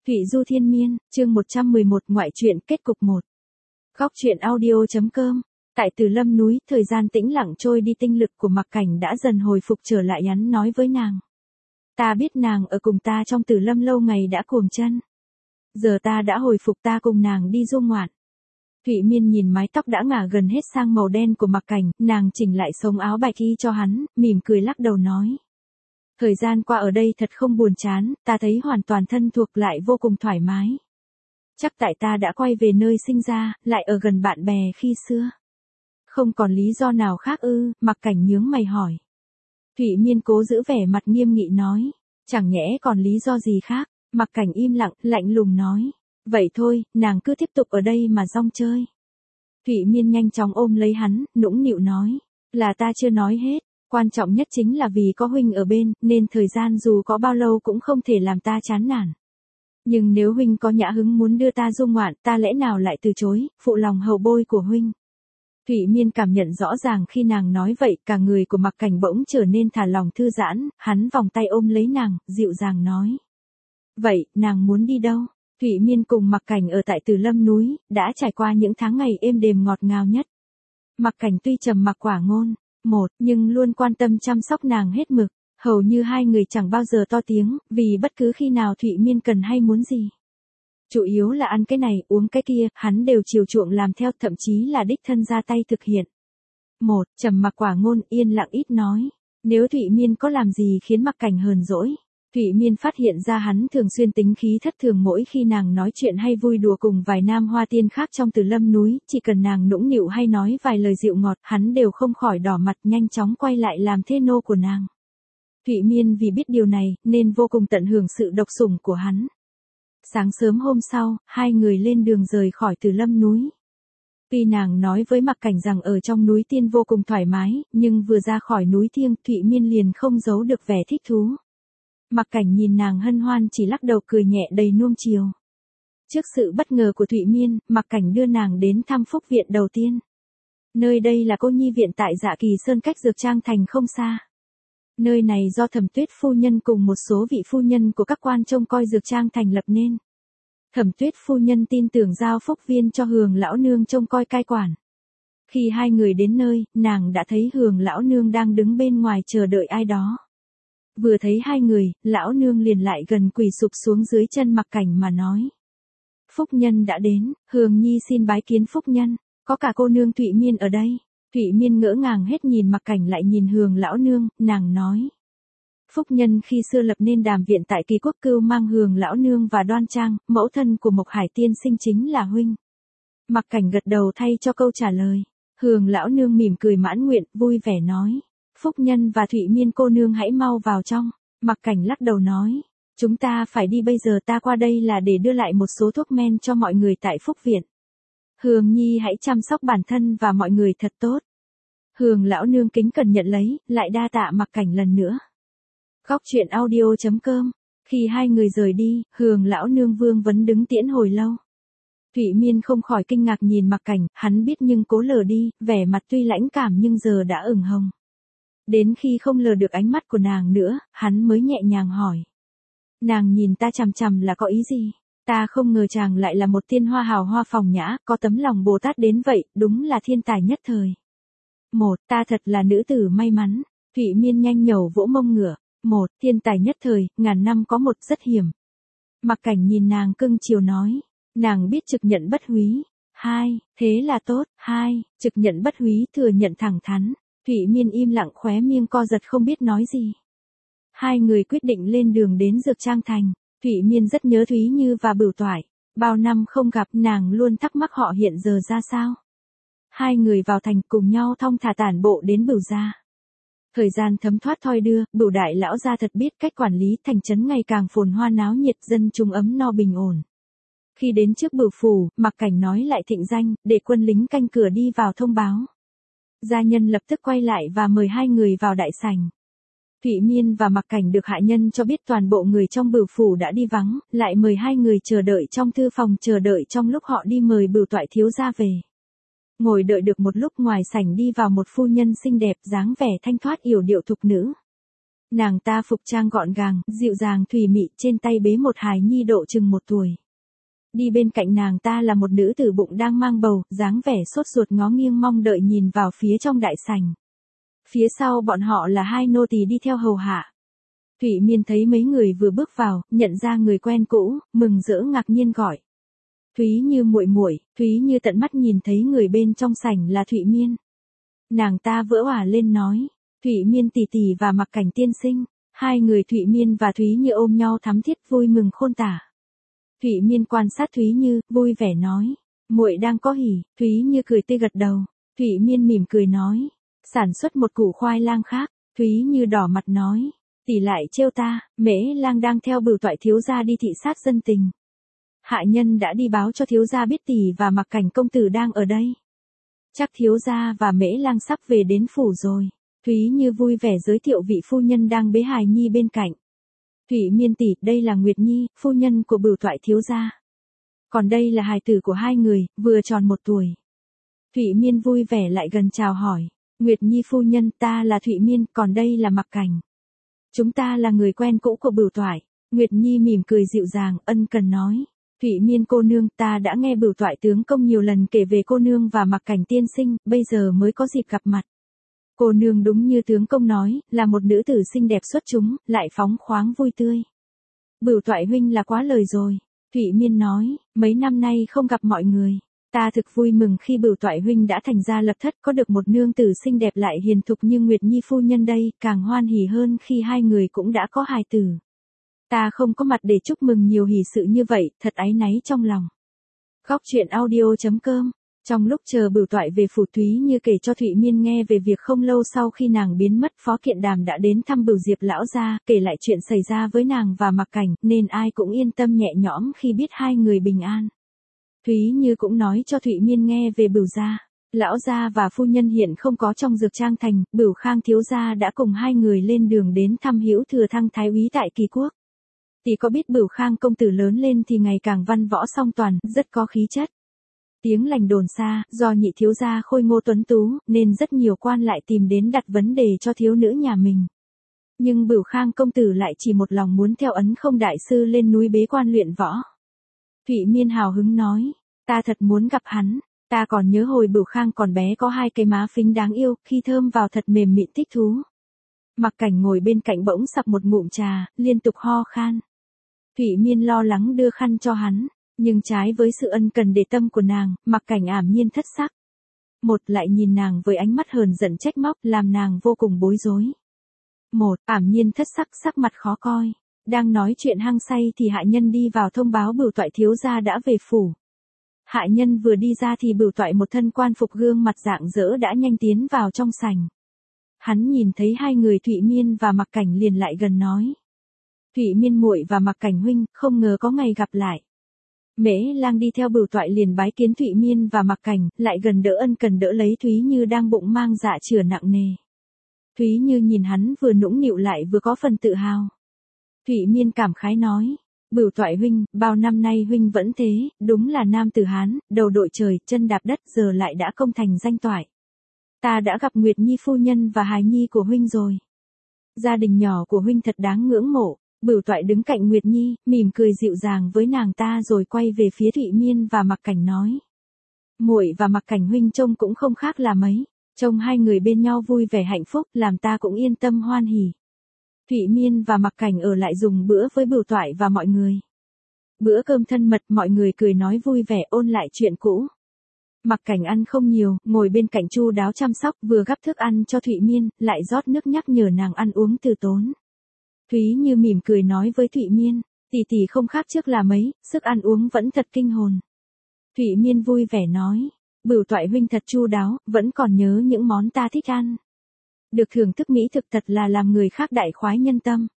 Thụy Du Thiên Miên, chương 111 ngoại truyện kết cục 1. Góc truyện audio.com. Tại Từ Lâm núi, thời gian tĩnh lặng trôi đi, tinh lực của Mặc Cảnh đã dần hồi phục trở lại, nhắn nói với nàng. Ta biết nàng ở cùng ta trong Từ Lâm lâu ngày đã cuồng chân. Giờ ta đã hồi phục, ta cùng nàng đi du ngoạn. Thụy Miên nhìn mái tóc đã ngả gần hết sang màu đen của Mặc Cảnh, nàng chỉnh lại sống áo bạch y cho hắn, mỉm cười lắc đầu nói. Thời gian qua ở đây thật không buồn chán, ta thấy hoàn toàn thân thuộc lại vô cùng thoải mái. Chắc tại ta đã quay về nơi sinh ra, lại ở gần bạn bè khi xưa. Không còn lý do nào khác ư? Mặc Cảnh nhướng mày hỏi. Thụy Miên cố giữ vẻ mặt nghiêm nghị nói. Chẳng nhẽ còn lý do gì khác? Mặc Cảnh im lặng, lạnh lùng nói. Vậy thôi, nàng cứ tiếp tục ở đây mà rong chơi. Thụy Miên nhanh chóng ôm lấy hắn, nũng nịu nói. Là ta chưa nói hết. Quan trọng nhất chính là vì có huynh ở bên, nên thời gian dù có bao lâu cũng không thể làm ta chán nản. Nhưng nếu huynh có nhã hứng muốn đưa ta du ngoạn, ta lẽ nào lại từ chối, phụ lòng hậu bôi của huynh. Thụy Miên cảm nhận rõ ràng khi nàng nói vậy, cả người của Mặc Cảnh bỗng trở nên thả lòng thư giãn, hắn vòng tay ôm lấy nàng, dịu dàng nói. Vậy, nàng muốn đi đâu? Thụy Miên cùng Mặc Cảnh ở tại Từ Lâm núi, đã trải qua những tháng ngày êm đềm ngọt ngào nhất. Mặc Cảnh tuy trầm mặc quả ngôn, nhưng luôn quan tâm chăm sóc nàng hết mực, hầu như hai người chẳng bao giờ to tiếng, vì bất cứ khi nào Thụy Miên cần hay muốn gì. Chủ yếu là ăn cái này, uống cái kia, hắn đều chiều chuộng làm theo, thậm chí là đích thân ra tay thực hiện. Trầm mặc quả ngôn, yên lặng ít nói. Nếu Thụy Miên có làm gì khiến Mặc Cảnh hờn dỗi, Thụy Miên phát hiện ra hắn thường xuyên tính khí thất thường mỗi khi nàng nói chuyện hay vui đùa cùng vài nam hoa tiên khác trong Từ Lâm núi, chỉ cần nàng nũng nịu hay nói vài lời dịu ngọt, hắn đều không khỏi đỏ mặt, nhanh chóng quay lại làm thê nô của nàng. Thụy Miên vì biết điều này, nên vô cùng tận hưởng sự độc sủng của hắn. Sáng sớm hôm sau, hai người lên đường rời khỏi Từ Lâm núi. Tuy nàng nói với Mặc Cảnh rằng ở trong núi tiên vô cùng thoải mái, nhưng vừa ra khỏi núi Thiêng, Thụy Miên liền không giấu được vẻ thích thú. Mặc Cảnh nhìn nàng hân hoan chỉ lắc đầu cười nhẹ đầy nuông chiều. Trước sự bất ngờ của Thụy Miên, Mặc Cảnh đưa nàng đến thăm Phúc viện đầu tiên. Nơi đây là Cô Nhi viện tại Dạ Kỳ Sơn cách Dược Trang thành không xa. Nơi này do Thẩm Tuyết phu nhân cùng một số vị phu nhân của các quan trông coi Dược Trang thành lập nên. Thẩm Tuyết phu nhân tin tưởng giao Phúc viên cho Hường lão nương trông coi cai quản. Khi hai người đến nơi, nàng đã thấy Hường lão nương đang đứng bên ngoài chờ đợi ai đó. Vừa thấy hai người, lão nương liền lại gần quỳ sụp xuống dưới chân Mặc Cảnh mà nói. Phúc nhân đã đến, Hường nhi xin bái kiến Phúc nhân, có cả cô nương Thụy Miên ở đây. Thụy Miên ngỡ ngàng hết nhìn Mặc Cảnh lại nhìn Hường lão nương, nàng nói. Phúc nhân khi xưa lập nên Đàm viện tại Kỳ Quốc Cưu mang Hường lão nương và Đoan Trang, mẫu thân của Mộc Hải tiên sinh chính là huynh. Mặc Cảnh gật đầu thay cho câu trả lời. Hường lão nương mỉm cười mãn nguyện, vui vẻ nói. Phúc nhân và Thụy Miên cô nương hãy mau vào trong. Mặc Cảnh lắc đầu nói. Chúng ta phải đi bây giờ, ta qua đây là để đưa lại một số thuốc men cho mọi người tại Phúc viện. Hường nhi hãy chăm sóc bản thân và mọi người thật tốt. Hường lão nương kính cẩn nhận lấy, lại đa tạ Mặc Cảnh lần nữa. Góc truyện audio.com. Khi hai người rời đi, Hường lão nương vương vấn đứng tiễn hồi lâu. Thụy Miên không khỏi kinh ngạc nhìn Mặc Cảnh, hắn biết nhưng cố lờ đi, vẻ mặt tuy lãnh cảm nhưng giờ đã ửng hồng. Đến khi không lờ được ánh mắt của nàng nữa, hắn mới nhẹ nhàng hỏi. Nàng nhìn ta chằm chằm là có ý gì? Ta không ngờ chàng lại là một tiên hoa hào hoa phòng nhã, có tấm lòng Bồ Tát đến vậy, đúng là thiên tài nhất thời. Ta thật là nữ tử may mắn. Thụy Miên nhanh nhẩu vỗ mông ngựa. Thiên tài nhất thời, ngàn năm có một, rất hiểm. Mặc Cảnh nhìn nàng cưng chiều nói. Nàng biết trực nhận bất húy. Thế là tốt. Trực nhận bất húy thừa nhận thẳng thắn. Thụy Miên im lặng khóe miệng co giật không biết nói gì. Hai người quyết định lên đường đến Dược Trang thành. Thụy Miên rất nhớ Thúy Như và Bửu Toại. Bao năm không gặp, nàng luôn thắc mắc họ hiện giờ ra sao. Hai người vào thành cùng nhau thong thả tản bộ đến Bửu gia. Thời gian thấm thoát thoi đưa, Bửu đại lão gia thật biết cách quản lý, thành trấn ngày càng phồn hoa náo nhiệt, dân chúng ấm no bình ổn. Khi đến trước Bửu phủ, Mặc Cảnh nói lại thịnh danh, để quân lính canh cửa đi vào thông báo. Gia nhân lập tức quay lại và mời hai người vào đại sảnh. Thụy Miên và Mặc Cảnh được hạ nhân cho biết toàn bộ người trong Bửu phủ đã đi vắng, lại mời hai người chờ đợi trong thư phòng chờ đợi trong lúc họ đi mời Bửu Toại thiếu gia về. Ngồi đợi được một lúc ngoài sảnh đi vào một phu nhân xinh đẹp dáng vẻ thanh thoát yểu điệu thục nữ. Nàng ta phục trang gọn gàng, dịu dàng thùy mị, trên tay bế một hài nhi độ chừng 1 tuổi. Đi bên cạnh nàng ta là một nữ tử bụng đang mang bầu, dáng vẻ sốt ruột ngó nghiêng mong đợi nhìn vào phía trong đại sảnh. Phía sau bọn họ là 2 nô tỳ đi theo hầu hạ. Thụy Miên thấy mấy người vừa bước vào, nhận ra người quen cũ, mừng rỡ ngạc nhiên gọi. Thúy Như muội muội. Thúy Như tận mắt nhìn thấy người bên trong sảnh là Thụy Miên. Nàng ta vỡ òa lên nói, Thụy Miên tỷ tỷ và Mặc Cảnh tiên sinh. 2 người Thụy Miên và Thúy Như ôm nhau thắm thiết vui mừng khôn tả. Thụy Miên quan sát Thúy Như, vui vẻ nói, muội đang có hỉ. Thúy Như cười tươi gật đầu. Thụy Miên mỉm cười nói, sản xuất một củ khoai lang khác. Thúy Như đỏ mặt nói, tỷ lại trêu ta, Mễ Lang đang theo Bửu Toại thiếu gia đi thị sát dân tình. Hạ nhân đã đi báo cho thiếu gia biết tỷ và Mặc Cảnh công tử đang ở đây. Chắc thiếu gia và Mễ Lang sắp về đến phủ rồi. Thúy Như vui vẻ giới thiệu vị phu nhân đang bế hài nhi bên cạnh. Thụy Miên tỷ, đây là Nguyệt Nhi, phu nhân của Bửu Toại thiếu gia. Còn đây là hài tử của 2 người, vừa tròn 1 tuổi. Thụy Miên vui vẻ lại gần chào hỏi. Nguyệt Nhi phu nhân, ta là Thụy Miên, còn đây là Mặc Cảnh. Chúng ta là người quen cũ của Bửu Toại. Nguyệt Nhi mỉm cười dịu dàng, ân cần nói. Thụy Miên cô nương, ta đã nghe Bửu Toại tướng công nhiều lần kể về cô nương và Mặc Cảnh tiên sinh, bây giờ mới có dịp gặp mặt. Cô nương đúng như tướng công nói, là một nữ tử xinh đẹp xuất chúng, lại phóng khoáng vui tươi. Bửu Toại huynh là quá lời rồi. Thụy Miên nói, mấy năm nay không gặp mọi người. Ta thực vui mừng khi Bửu Toại huynh đã thành gia lập thất, có được một nương tử xinh đẹp lại hiền thục như Nguyệt Nhi phu nhân đây, càng hoan hỉ hơn khi 2 người cũng đã có hài tử. Ta không có mặt để chúc mừng nhiều hỷ sự như vậy, thật áy náy trong lòng. Góc truyện audio.com. Trong lúc chờ Bửu Toại về phủ, Thúy Như kể cho Thụy Miên nghe về việc không lâu sau khi nàng biến mất, Phó Kiện Đàm đã đến thăm Bửu Diệp lão gia, kể lại chuyện xảy ra với nàng và Mặc Cảnh, nên ai cũng yên tâm nhẹ nhõm khi biết 2 người bình an. Thúy Như cũng nói cho Thụy Miên nghe về Bửu gia. Lão gia và phu nhân hiện không có trong Dược Trang thành, Bửu Khang thiếu gia đã cùng 2 người lên đường đến thăm Hữu Thừa Thăng thái úy tại Kỳ Quốc. Tỷ có biết Bửu Khang công tử lớn lên thì ngày càng văn võ song toàn, rất có khí chất. Tiếng lành đồn xa, do nhị thiếu gia khôi ngô tuấn tú, nên rất nhiều quan lại tìm đến đặt vấn đề cho thiếu nữ nhà mình. Nhưng Bửu Khang công tử lại chỉ một lòng muốn theo Ấn Không đại sư lên núi bế quan luyện võ. Thụy Miên hào hứng nói, ta thật muốn gặp hắn. Ta còn nhớ hồi Bửu Khang còn bé có 2 cái má phính đáng yêu, khi thơm vào thật mềm mịn thích thú. Mặc Cảnh ngồi bên cạnh bỗng sặc một ngụm trà, liên tục ho khan. Thụy Miên lo lắng đưa khăn cho hắn, nhưng trái với sự ân cần để tâm của nàng, Mặc Cảnh ảm nhiên thất sắc. Một lại nhìn nàng với ánh mắt hờn giận trách móc, làm nàng vô cùng bối rối. Một, ảm nhiên thất sắc, sắc mặt khó coi. Đang nói chuyện hăng say thì hạ nhân đi vào thông báo Bửu Toại thiếu gia đã về phủ. Hạ nhân vừa đi ra thì Bửu Toại một thân quan phục gương mặt rạng rỡ đã nhanh tiến vào trong sảnh. Hắn nhìn thấy 2 người Thụy Miên và Mặc Cảnh liền lại gần nói. Thụy Miên muội và Mặc Cảnh huynh, không ngờ có ngày gặp lại. Mễ Lang đi theo Bửu Toại liền bái kiến Thụy Miên và Mặc Cảnh, lại gần đỡ ân cần đỡ lấy Thúy Như đang bụng mang dạ chửa nặng nề. Thúy Như nhìn hắn vừa nũng nịu lại vừa có phần tự hào. Thụy Miên cảm khái nói, Bửu Toại huynh, bao năm nay huynh vẫn thế, đúng là nam tử Hán, đầu đội trời, chân đạp đất, giờ lại đã công thành danh toại. Ta đã gặp Nguyệt Nhi phu nhân và hài nhi của huynh rồi. Gia đình nhỏ của huynh thật đáng ngưỡng mộ. Bửu Toại đứng cạnh Nguyệt Nhi, mỉm cười dịu dàng với nàng ta rồi quay về phía Thụy Miên và Mặc Cảnh nói. Muội và Mặc Cảnh huynh trông cũng không khác là mấy. Trông 2 người bên nhau vui vẻ hạnh phúc, làm ta cũng yên tâm hoan hỉ. Thụy Miên và Mặc Cảnh ở lại dùng bữa với Bửu Toại và mọi người. Bữa cơm thân mật, mọi người cười nói vui vẻ ôn lại chuyện cũ. Mặc Cảnh ăn không nhiều, ngồi bên cạnh chu đáo chăm sóc, vừa gắp thức ăn cho Thụy Miên, lại rót nước nhắc nhở nàng ăn uống từ tốn. Thúy Như mỉm cười nói với Thụy Miên, tỷ tỷ không khác trước là mấy, sức ăn uống vẫn thật kinh hồn. Thụy Miên vui vẻ nói, Bửu Toại huynh thật chu đáo, vẫn còn nhớ những món ta thích ăn. Được thưởng thức mỹ thực thật là làm người khác đại khoái nhân tâm.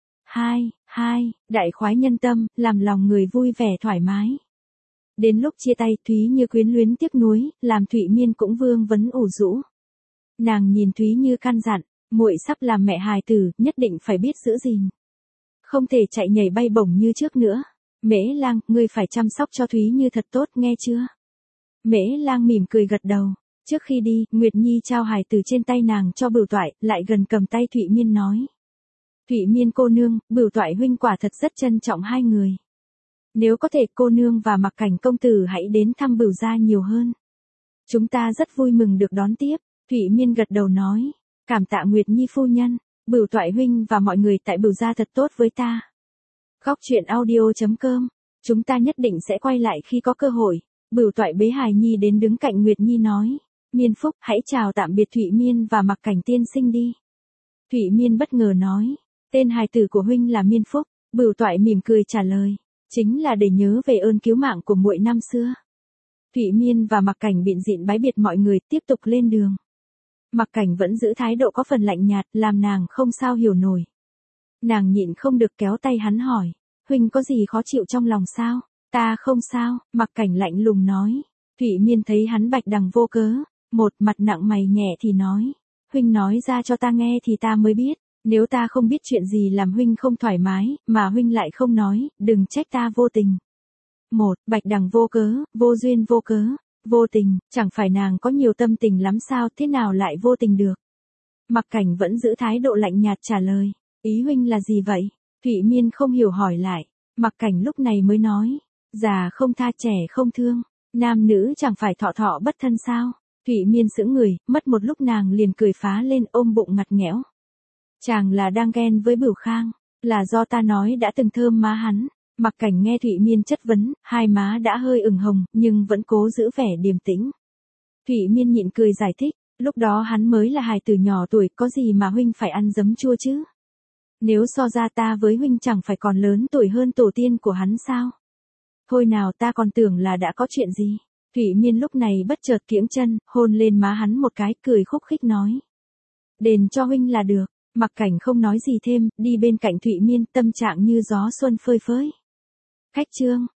2. Đại khoái nhân tâm, làm lòng người vui vẻ thoải mái. Đến lúc chia tay, Thúy Như quyến luyến tiếc nuối, làm Thụy Miên cũng vương vấn ủ rũ. Nàng nhìn Thúy Như căn dặn, muội sắp làm mẹ hài tử, nhất định phải biết giữ gìn. Không thể chạy nhảy bay bổng như trước nữa. Mễ Lang, ngươi phải chăm sóc cho Thúy Như thật tốt, nghe chưa? Mễ Lang mỉm cười gật đầu. Trước khi đi, Nguyệt Nhi trao hài tử trên tay nàng cho Bửu Toại, lại gần cầm tay Thụy Miên nói. Thụy Miên cô nương, Bửu Toại huynh quả thật rất trân trọng hai người. Nếu có thể cô nương và Mặc Cảnh công tử hãy đến thăm Bửu gia nhiều hơn. Chúng ta rất vui mừng được đón tiếp. Thụy Miên gật đầu nói. Cảm tạ Nguyệt Nhi phu nhân, Bửu Toại huynh và mọi người tại Bửu gia thật tốt với ta. Góc truyện audio.com. Chúng ta nhất định sẽ quay lại khi có cơ hội. Bửu Toại bế hài nhi đến đứng cạnh Nguyệt Nhi nói. Miên Phúc, hãy chào tạm biệt Thụy Miên và Mặc Cảnh tiên sinh đi. Thụy Miên bất ngờ nói. Tên hài tử của huynh là Miên Phúc. Bửu Toại mỉm cười trả lời. Chính là để nhớ về ơn cứu mạng của muội năm xưa. Thụy Miên và Mặc Cảnh bịn dịn bái biệt mọi người tiếp tục lên đường. Mặc Cảnh vẫn giữ thái độ có phần lạnh nhạt, làm nàng không sao hiểu nổi. Nàng nhịn không được kéo tay hắn hỏi. Huynh có gì khó chịu trong lòng sao? Ta không sao, Mặc Cảnh lạnh lùng nói. Thụy Miên thấy hắn bạch đằng vô cớ, một mặt nặng mày nhẹ thì nói. Huynh nói ra cho ta nghe thì ta mới biết. Nếu ta không biết chuyện gì làm huynh không thoải mái, mà huynh lại không nói, đừng trách ta vô tình. Một, bạch đằng vô cớ, vô duyên vô cớ, vô tình, chẳng phải nàng có nhiều tâm tình lắm sao, thế nào lại vô tình được. Mặc Cảnh vẫn giữ thái độ lạnh nhạt trả lời, ý huynh là gì vậy? Thụy Miên không hiểu hỏi lại, Mặc Cảnh lúc này mới nói, già không tha trẻ không thương, nam nữ chẳng phải thọ thọ bất thân sao? Thụy Miên sững người, mất một lúc nàng liền cười phá lên ôm bụng ngặt nghẽo. Chàng là đang ghen với Bửu Khang, là do ta nói đã từng thơm má hắn. Mặc Cảnh nghe Thụy Miên chất vấn, hai má đã hơi ửng hồng, nhưng vẫn cố giữ vẻ điềm tĩnh. Thụy Miên nhịn cười giải thích, lúc đó hắn mới là hài tử nhỏ tuổi, có gì mà huynh phải ăn giấm chua chứ? Nếu so ra ta với huynh chẳng phải còn lớn tuổi hơn tổ tiên của hắn sao? Thôi nào, ta còn tưởng là đã có chuyện gì. Thụy Miên lúc này bất chợt kiễng chân, hôn lên má hắn một cái, cười khúc khích nói. Đền cho huynh là được. Mặc Cảnh không nói gì thêm, đi bên cạnh Thụy Miên, tâm trạng như gió xuân phơi phới. Khách trương.